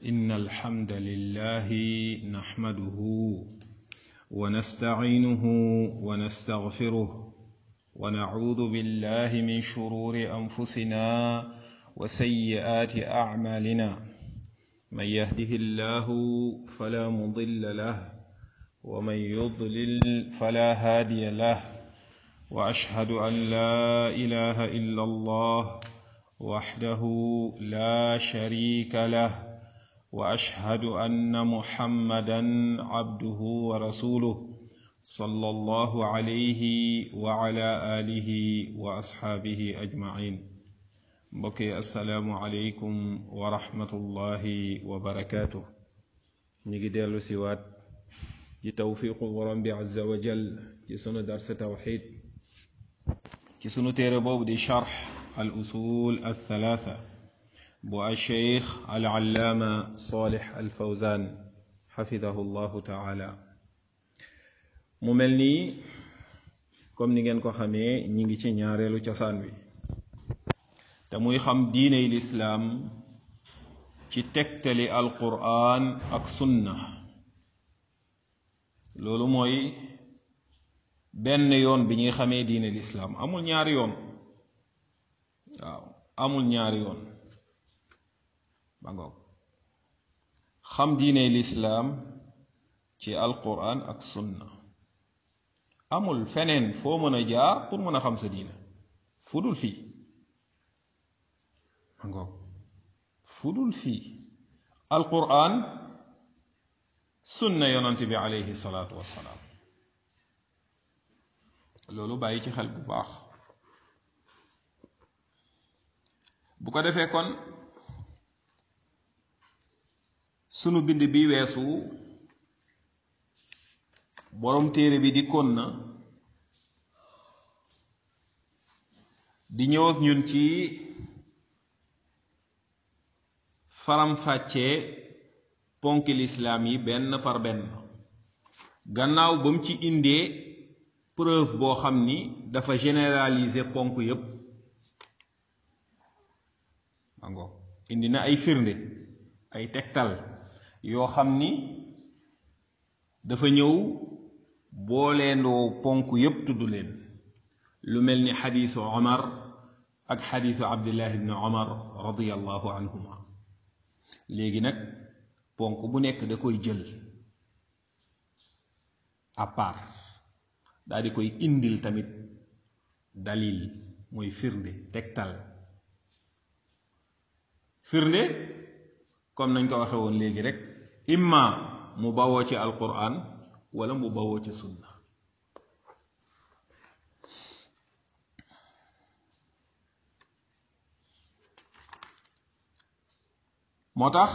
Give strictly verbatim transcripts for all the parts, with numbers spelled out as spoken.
إن الحمد لله نحمده ونستعينه ونستغفره ونعوذ بالله من شرور أنفسنا وسيئات أعمالنا من يهده الله فلا مضل له ومن يضلل فلا هادي له وأشهد أن لا إله إلا الله وحده لا شريك له وأشهد أن محمدا عبده ورسوله صلى الله عليه وعلى آله وأصحابه أجمعين بقي السلام عليكم ورحمة الله وبركاته نيجي ديالو سيوات ci tawfiqu borom bi azza wa jal ci sunu dars tawxid ci sunu téere boobu di charx al usul al thalatha bu al cheikh al allaama salih al fawzan xafidahu llahu taala mu mel nii comme ni ngeen ko xamee ñi ngi ci ñaareelu cosaan wi te muy xam diiney lislaam ci tegtali al qur'an ak sunna loolu mooy benn yoon bi ñuy xamee diine lislaam amul ñaari yoon waaw amul ñaari yoon ba ngoog xam diine lislaam ci alquran ak sunna amul feneen foo mën a jaar pour mën a xam sa diine fudul fii ba ngoog fudul fii alquran sunna yonent bi alayhi salaatu wassalaam loolu bàyyi ci xel bu baax bu ko defee kon sunu bind bi weesu boroom téere bi di kon na di ñëw ak ñun ci faram-fàccee ponki lislaam yi benn par benn gannaaw ba mu ci indee preuve boo xam ni dafa généraliser ponk yépp mango indi na ay firnde ay tegtal yoo xam ni dafa ñëw booleendoo ponk yépp tudd leen lu mel ni xadiisu Omar ak xadiisu Abdullah ibn Omar radiyallahu anhuma léegi nag ponk bu nekk da koy jël à part daal di koy indil tamit dalil mooy firnde tegtal firnde comme nañ ko waxe woon léegi rek imma mu bawoo ci alquran wala mu bawoo ci sunna moo tax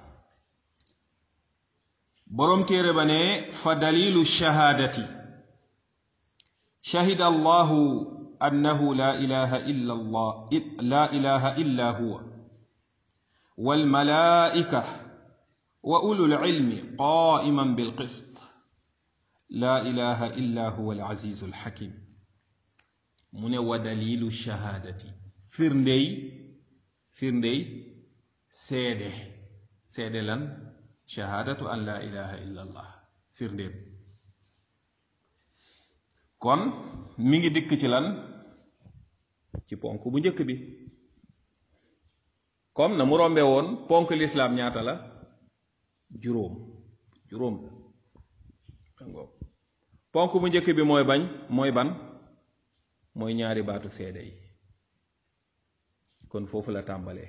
boroom téere ba ne fa dalilu shahaadati shahida allahu annahu la ilaha illa allah la ilaha illa huwa wal malaa'ika wa ulul ilmi qa'iman bil qist la ilaha illa huwa al azizul hakim mu ne wa dalilu shahaadati firndey firndey seede seede lan shahaadatu an la ilaha illa allah firndéem kon mi ngi dikk ci lan ci ponk bu njëkk bi comme na mu rombe woon ponk lislaam ñaata la juróom juróom ponk bu njëkk bi mooy bañ mooy ban mooy ñaari baatu seede yi kon foofu la tàmbalee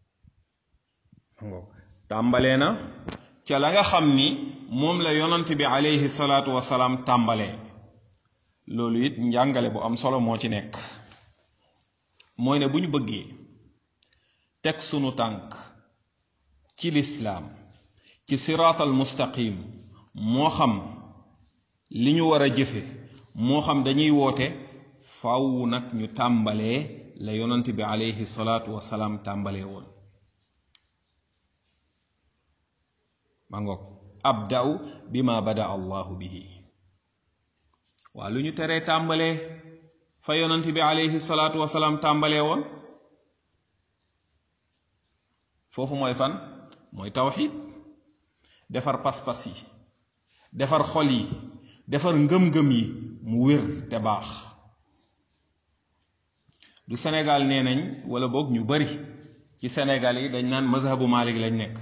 tàmbalee na ca la nga xam ni moom la yonant bi alayhi salaatu wasalaam tàmbalee loolu it njàngale bu am solo moo ci nekk mooy ne bu ñu bëggee teg sunu tànk ci lislaam ci siraatal mustaqim moo xam li ñu war a jëfe moo xam dañuy woote faw nag ñu tàmbalee la yonant bi alayhi salaatu wasalaam tàmbalee woon ma ngoog abda'u bima bada allahu bihi waa lu ñu teree tàmbalee fa yonant bi alayhi salaatu wasalaam tàmbalee woon foofu mooy fan mooy tawxid defar pas-pas yi defar xol yi defar ngëm-ngëm yi mu wér te baax. du Sénégal nee nañ wala boog ñu bari ci Sénégal yi dañ naan mazhabu Malik lañ nekk.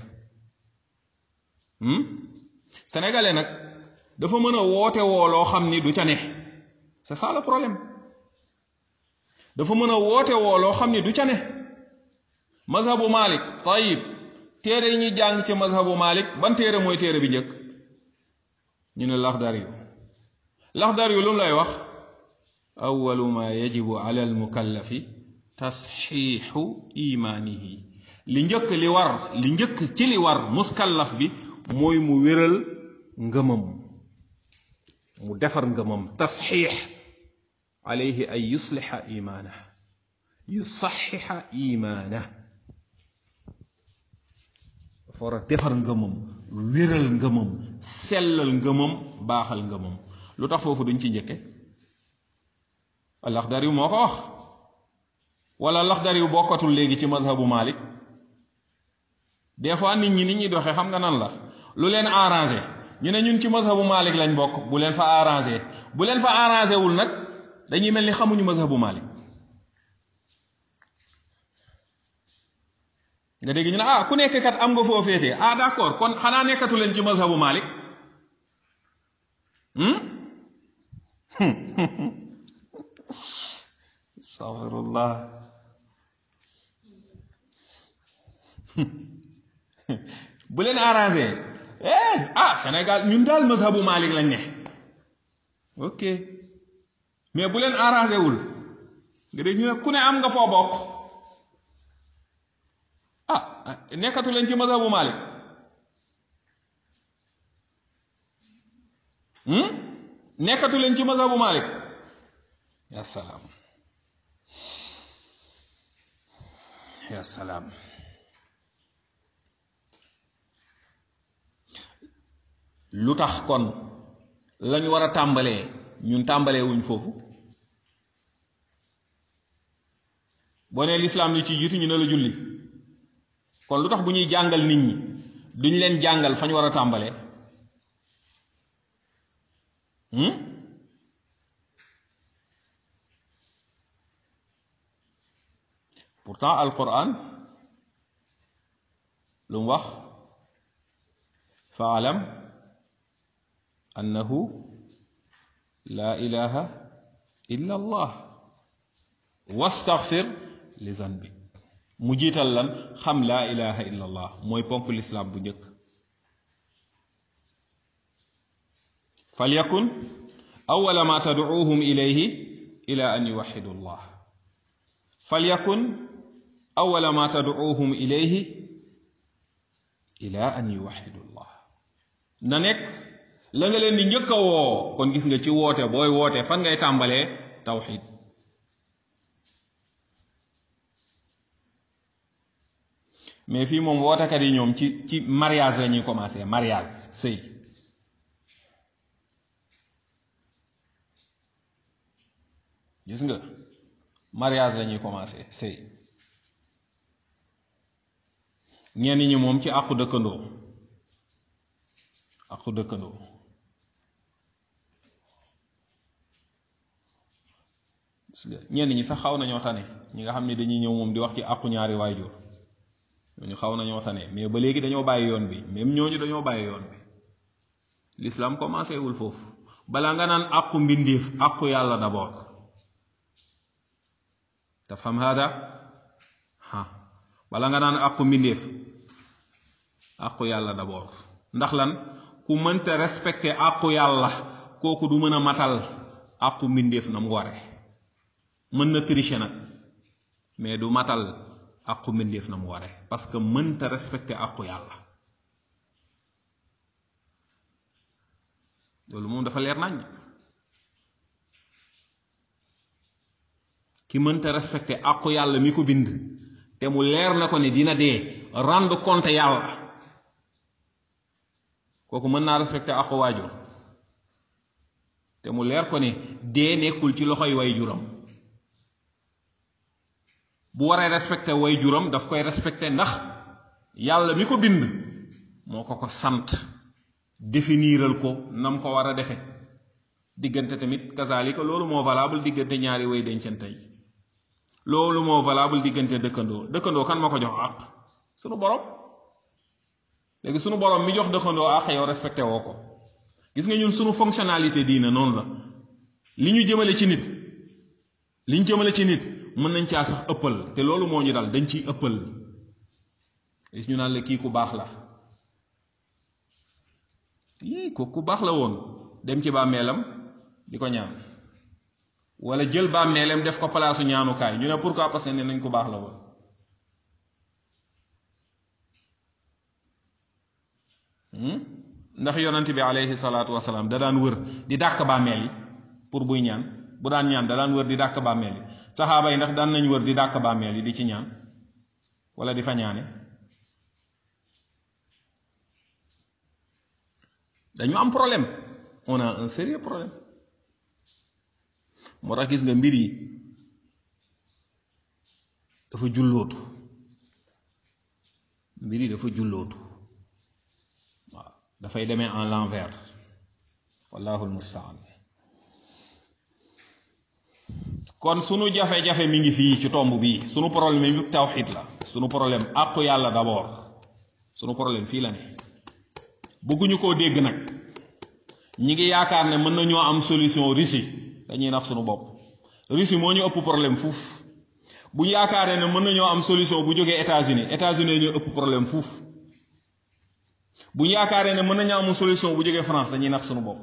sénégalais nag dafa mën a woote woo loo xam ni du ca ne, c'est ça le problème. dafa mën a woote woo loo xam ni du ca ne. mazhabu Malik tayib téere yi ñuy jàng ci mazhabu Malik ban téere mooy téere bi njëkk ñu ne Laxdari yu Laxdari yu lu mu lay wax awwalu ma yajibu ala al mukallafi tasxiixu imaanihi li njëkk li war li njëkk ci li war muskallaf bi mooy mu wéral ngëmam mu defar ngëmam tasxiix alayhi ay yuslixa imaana yusaxixa imaana dafa war a defar ngëmam wéral ngëmam sellal ngëmam baaxal ngëmam. lu tax foofu duñ ci njëkke Laxdari yu moo ko wax wala Laxdari yu bokkatul léegi ci mazhabu Malik. des fois nit ñi nit ñuy doxee xam nga nan la lu leen arrangé ñu ne ñun ci mazhabu Malik lañ bokk bu leen fa arrangé bu leen fa arrangé wul nag dañuy mel ni xamuñu mazhabu Malik. nga dégg ñu ne ah ku nekk kat am nga foo féetee ah d'accord kon xanaa nekkatu leen ci mazhabu Malik. astaghfirullah bu leen arrangé eh ah Sénégal ñun daal mazhabu Malik lañ ne ok mais bu leen arrangé wul nga dégg ñu ne ku ne am nga foo bokk ah nekkatu leen ci mazhabu Malik. nekkatu leen ci mazhabu Malik. ya salaam ya salaam. lu tax kon lañ war a tàmbalee ñun tàmbalee wuñ foofu boo nee lislaam li ci jiitu ñu ne la julli kon lu tax bu ñuy jàngal nit ñi duñ leen jàngal fañ war a tàmbalee. pourtant alquran lu mu wax faalam annahu la ilaha illa allah wastaghfir li zanbik mu jiital lan xam la ilaha illa allah mooy ponk lislaam bu njëkk. falyakun awwala ma tad'uuhum ilayhi ila an yuwahhidu allah falyakun awwala ma tad'uuhum ilayhi ila an yuwahhidu allah na nekk la nga leen di njëkk a woo. kon gis nga ci woote booy woote fan ngay tàmbalee tawxid. mais fii moom wootekat yi ñoom ci ci mariage la ñuy commencer mariage sëy. gis nga mariage la ñuy commencer sëy. ñenn ñi moom ci àqu dëkkandoo àqu dëkkandoo gis nga ñenn ñi sax xaw nañoo tane ñi nga xam ne dañuy ñëw moom di wax ci àqu ñaari waajur ñooñu xaw nañoo tane mais ba léegi dañoo bàyyi yoon bi même ñooñu dañoo bàyyi yoon bi. l'islam commencé wul foofu balaa nga naan àqu mbindeef àqu yàlla d'abord. tafham hada ha bala nga naan àqu mbindeef àqu yàlla d'abord. ndax lan ku mënta respecté àqu yàlla kooku du mën a matal àqu mbindeef na mu ware. mën na tricher nag mais du matal àqu mbindeef na mu ware parce que mënta respecté àqu yàlla. loolu moom dafa leer nañ. ki mënta respecté àqu yàlla mi ko bind te mu leer na ko ne dina dee rendre compte yàlla kooku mën naa respecté àqu waajur te mu leer ko ne dee nekkul ci loxoy way juram. bu waree respecté way juram daf koy respecté ndax yàlla mi ko bind moo ko ko sant définiral ko nam ko war a defe diggante tamit kazalika loolu moo valable diggante ñaari way dencante yi loolu moo valable diggante dëkkandoo dëkkandoo kan moo ko jox àq sunu borom léegi sunu borom mi jox dëkkandoo àq yow respecté woo ko gis nga ñun sunu fonctionnalité diina noonu la li ñu jëmale ci nit li ñu jëmale ci nit mën nañ caa sax ëppal te loolu moo ñu dal dañ ciy ëppal gis ñu naan la kii ku baax la yii ko ku baax la woon dem ci bàmmeelam di ko ñaan wala jël bàmmeelam def ko palaasu ñaanukaay ñu ne pourquoi parce que ne nañ ku baax la woon ndax yonent bi alayhi salaatu wasalaam da daan wër di dàkk bàmmeel yi pour buy ñaan bu daan ñaan da daan wër di dàkk bàmmeel yi saxaaba yi ndax daan nañ wër di dàkk bàmmeel yi di ci ñaan wala di fa ñaane dañu am problème on a un sérieux problème moo tax gis nga mbir yi dafa jullootu mbir yi dafa jullootu waaw dafay demee en l'envers wallahu almustaan kon sunu jafe-jafe mi ngi fii ci tomb bii sunu problème yi tawxid la sunu problème àqu yàlla d'abord sunu problème fii la ne bëgguñu koo dégg nag ñi ngi yaakaar ne mën nañoo am solution Russie dañuy nax sunu bopp Russie moo ñu ëpp problème fuuf bu ñu yaakaaree ne mën nañoo am solution bu jógee États-Unis États-Unis ñu ëpp problème fuuf bu ñu yaakaaree ne mën nañoo am solution bu jógee France dañuy nax sunu bopp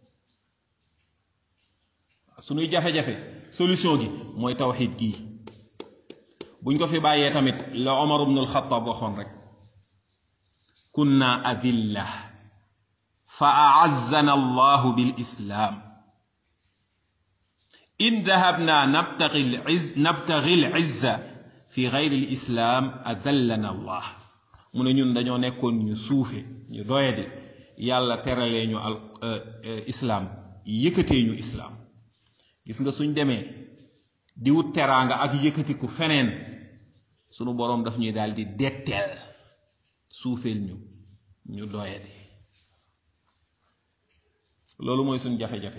sunuy jafe-jafe solution gi mooy tawxid gii buñ ko fi bàyyee tamit la Omar ibn al-Khattab waxoon rek kunna adilla fa a'azzana allahu bil islam in dahabna nabtaghi al-izz nabtaghi al-izza fi ghayri al-islam adallana allah mu ne ñun dañoo nekkoon ñu suufe ñu doyadi yàlla teralee ñu al islam yëkkatee ñu islam gis nga suñ demee di wut teraanga ak yëkkatiku feneen sunu boroom daf ñuy daal di detteel suufeel ñu ñu doyadi loolu mooy suñ jafe-jafe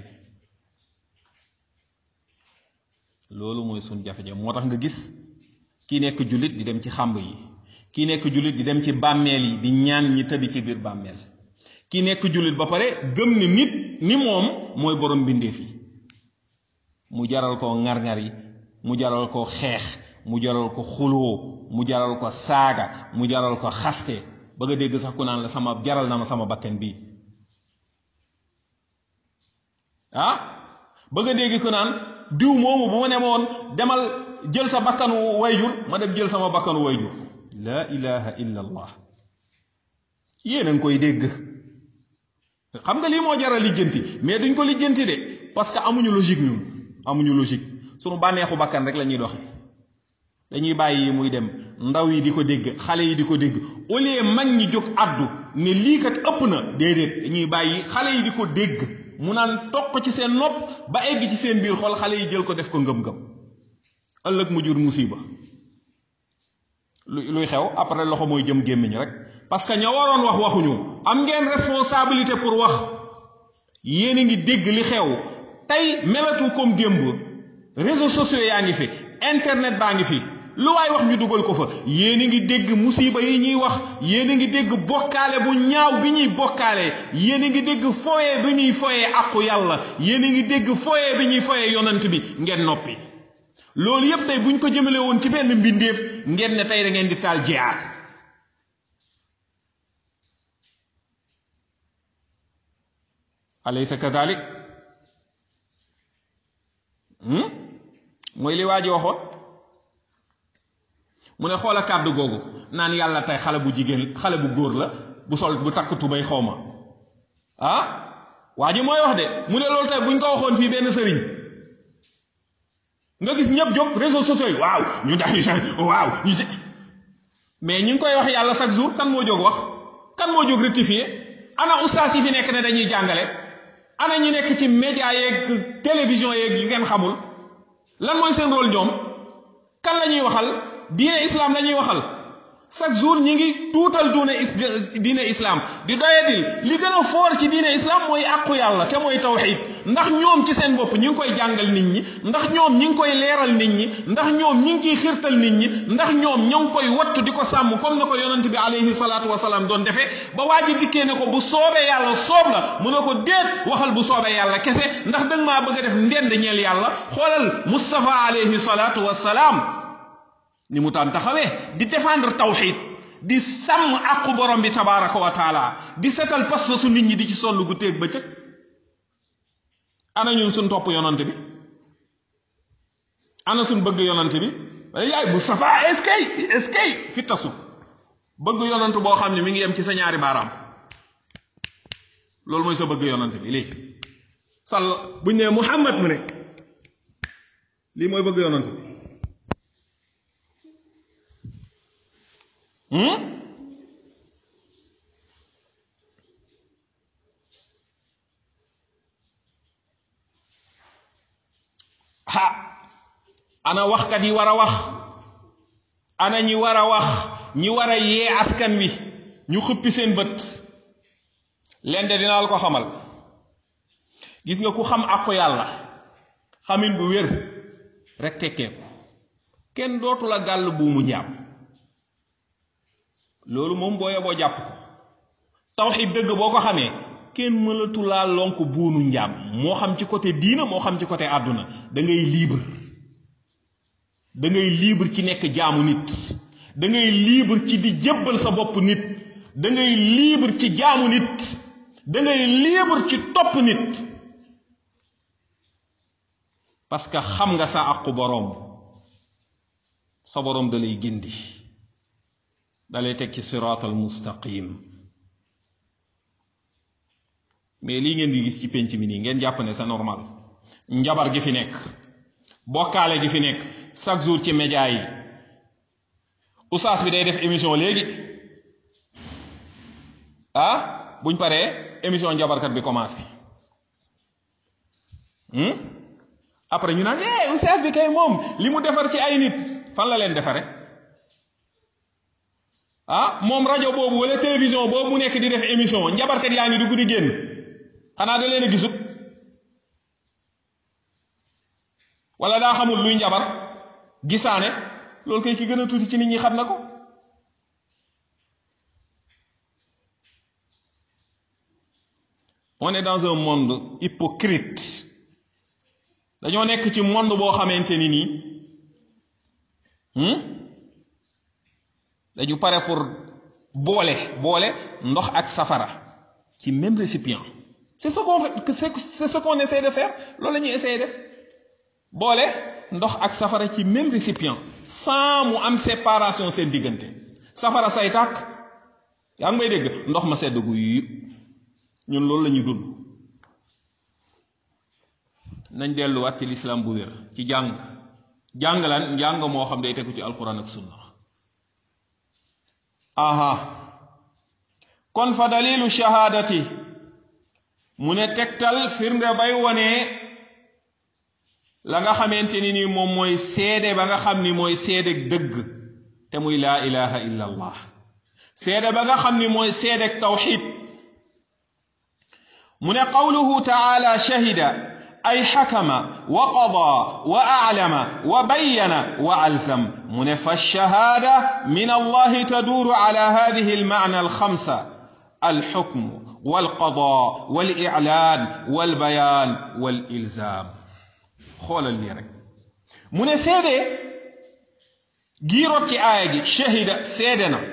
loolu mooy suñ jafe-jafe moo tax nga gis kii nekk jullit di dem ci xàmb yi kii nekk jullit di dem ci bàmmeel yi di ñaan ñi tëdd ci biir bàmmeel kii nekk jullit ba pare gëm ni nit ni moom mooy borom mbindeef yi mu jaral ko ngar-ngar yi mu jaral ko xeex mu jaral ko xuloo mu jaral ko saaga mu jaral ko xaste ba nga dégg sax ku naan la sama jaral na ma sama bakken bii ah ba nga dégg ku naan diw moomu bu ma ne woon demal jël sa bakkanu wayjur ma dem jël sama bakkanu wayjur la ilaha illa allah yéen a ngi koy dégg xam nga lii moo jaral lijjanti mais duñ ko lijjanti de parce que amuñu logique ñun amuñu logique sunu bànneexu bakkan rek la ñuy doxe dañuy bàyyi muy dem ndaw yi di ko dégg xale yi di ko dégg au lieu mag ñi jóg addu ne lii kat ëpp na déedéet dañuy bàyyi xale yi di ko dégg mu naan toq ci seen nopp ba egg ci seen biir xol xale yi jël ko def ko ngëm-ngëm ëllëg mu jur musiba luy xew après loxo mooy jëm gémmiñ rek parce que ña waroon wax waxuñu am ngeen responsabilité pour wax yéen a ngi dégg li xew tey melatu comme démb réseaux sociaux yaa ngi fi internet baa ngi fi lu waay wax ñu dugal ko fa yéen a ngi dégg musiba yi ñuy wax yéen a ngi dégg bokkaale bu ñaaw bi ñuy bokkaale yéen a ngi dégg foye bi ñuy foye àqu yàlla yéen a ngi dégg foye bi ñuy foye yonant bi ngeen noppi loolu yépp tey buñ ko jëmale woon ci benn mbindeef ngeen ne tey da ngeen di taal jihaad alaysa kadalik mooy li waa ji waxoon mu ne xoola kàddu googu naan yàlla tey xale bu jigéen xale bu góor la bu sol bu takk tubay xaw ma ah waa ji mooy wax de mu ne loolu tey buñ ko waxoon fii benn sëriñ nga gis ñëpp jóg réseaux sociaux yi waaw ñu dax waaw ñu mais ñi ngi koy wax yàlla chaque jour kan moo jóg wax kan moo jóg rectifier ana ustaas yi fi nekk ne dañuy jàngale ana ñi nekk ci média yeeg télévision yeeg yu ngeen xamul lan mooy seen rôle ñoom kan la ñuy waxal diine islam la ñuy waxal chaque jour ñi ngi tuutal duune diine islam di doyadil li gën a foor ci diine islam mooy àqu yàlla te mooy tawxid ndax ñoom ci seen bopp ñi ngi koy jàngal nit ñi ndax ñoom ñi ngi koy leeral nit ñi ndax ñoom ñi ngi ciy xiirtal nit ñi ndax ñoom ñoo ngi koy wattu di ko sàmm comme na ko yonent bi alayhi salaatu wasalaam doon defee ba waa ji dikkee ne ko bu soobee yàlla soob la mu ne ko déet waxal bu soobee yàlla kese ndax danga maa bëgg a def ndend ñeel yàlla xoolal Mustafa alayhi salaatu wasalaam ni mu taan taxawee di défendre tawxid di sàmm àqu borom bi tabaraka wa taala di setal pas-pasu nit ñi di ci sonn gu téeg bëccëg ana ñun suñ topp yonante bi ana suñ bëgg yonante bi yaay Mustafa est-ce que est-ce que fi tasu bëgg yonante boo xam ne mi ngi yem ci sa ñaari baaraam loolu mooy sa bëgg yonante bi lii sal buñ ne Muhammad mu ne lii mooy bëgg yonante bi ha ana waxkat yi war a wax ana ñi war a wax ñi war a yee askan wi ñu xuppi seen bët leen de dinaa la ko xamal gis nga ku xam àqu yàlla xamin bu wér rek tekkee ko kenn dootu la gàll buumu njaam loolu moom boo yeboo jàpp ko tawxid dëgg boo ko xamee kenn mënatu laa lonk buunu njaam moo xam ci côté diina moo xam ci côté àdduna da ngay libre da ngay libre ci nekk jaamu nit da ngay libre ci di jébbal sa bopp nit da ngay libre ci jaamu nit da ngay libre ci topp nit parce que xam nga sa àqu boroom sa boroom da lay gindi dalay teg ci siraatal mustaqim mais lii ngeen di gis ci penc mi nii ngeen jàpp ne c'est normal njabar gi fi nekk bokkaale gi fi nekk chaque jour ci média yi oustaz bi day def émission léegi ah buñ paree émission njabarkat bi commencé après ñu naan eh oustaz bi kay moom li mu defar ci ay nit fan la leen defare ah moom rajo boobu wala télévision boobu mu nekk di def émission njabarkat yaa ngi dugg di génn xanaa da leen a gisut wala daa xamul luy njabar gisaane loolu kay ki gën a tuuti ci nit ñi xam na ko on est dans un monde hypocrite dañoo nekk ci monde boo xamante ni nii dañu pare pour boole boole ndox ak safara ci même récipient c'est ce qu'on fait c'est ce qu'on essaie de faire loolu la ñuy essayer def boole ndox ak safara ci même récipient sans mu am séparation seen diggante safara say tàkk yaa ngi may dégg ndox ma sedd gu yi ñun loolu la ñuy dund nañ delluwaat ci l'islam bu wér ci jàng jàng lan njàng moo xam day tegu ci alquran ak sunna aha kon fa dalilu shahadati mu ne tegtal firnde bay wone la nga xamante ni nii moom mooy seede ba nga xam ni mooy seede dëgg te muy laa ilaha illa allah seede ba nga xam ni mooy seede tawxid mu ne qawluhu taala shahida ay xakama wa qada wa a'lama wa bayyana wa alzam mu ne fa shahaada min allahi taduuru ala hadihi almaana alxamsa alxukm walqada waliclaan walbayaan walilzaam xoolal lii rek mu ne seede giiroot ci aaya gi shahida seede na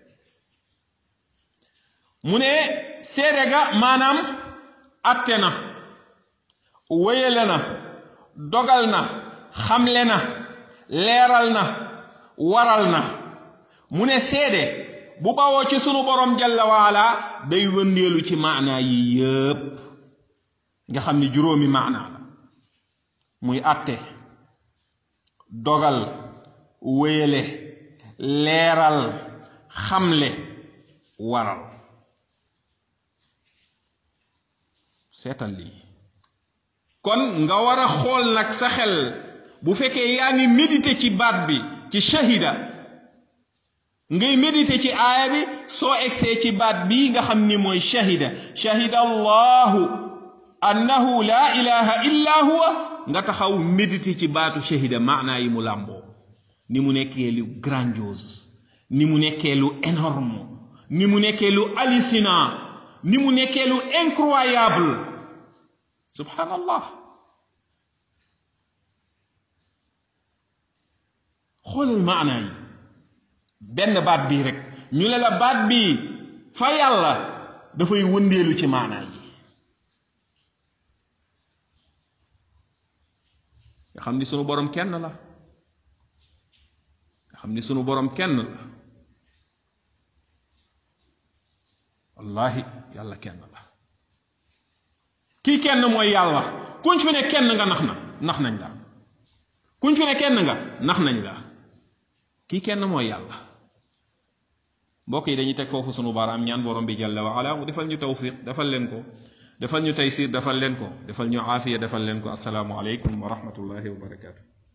mu ne seede ga maanaam atte na wéyale na dogal na xamle na leeral na waral na mu ne seede bu bawoo ci sunu borom jalla waala day wëndeelu ci maanaa yi yépp nga xam ni juróomi maanaa la muy atte dogal wéyale leeral xamle waral seetal lii kon nga war a xool nag sa xel bu fekkee yaa ngi méditer ci baat bi ci shahida ngay méditer ci aaya bi soo egsee ci baat bii nga xam ni mooy shahida shahida allahu annahu la ilaha illa huwa nga taxaw méditer ci baatu shahida maanaa yi mu làmboo ni mu nekkee lu grandiose ni mu nekkee lu énorme ni mu nekkee lu hallucinant ni mu nekkee lu incroyable subhanallah xoolal maanaa yi benn baat bii rek ñu ne la baat bii fa yàlla dafay wëndeelu ci maanaa yi nga xam ni sunu borom kenn la nga xam ni sunu borom kenn la wallahi yàlla kenn la kii kenn mooy yàlla kuñ fi ne kenn nga nax na nax nañ la kuñ fi ne kenn nga nax nañ la kii kenn mooy yàlla mbokk yi dañuy teg foofu sunu baaraam ñaan borom bi jalla wa ala mu defal ñu tawfiq defal leen ko defal ñu taysir defal leen ko defal ñu aafiya defal leen ko assalaamu aleykum wa rahmatullahi wa barakatuh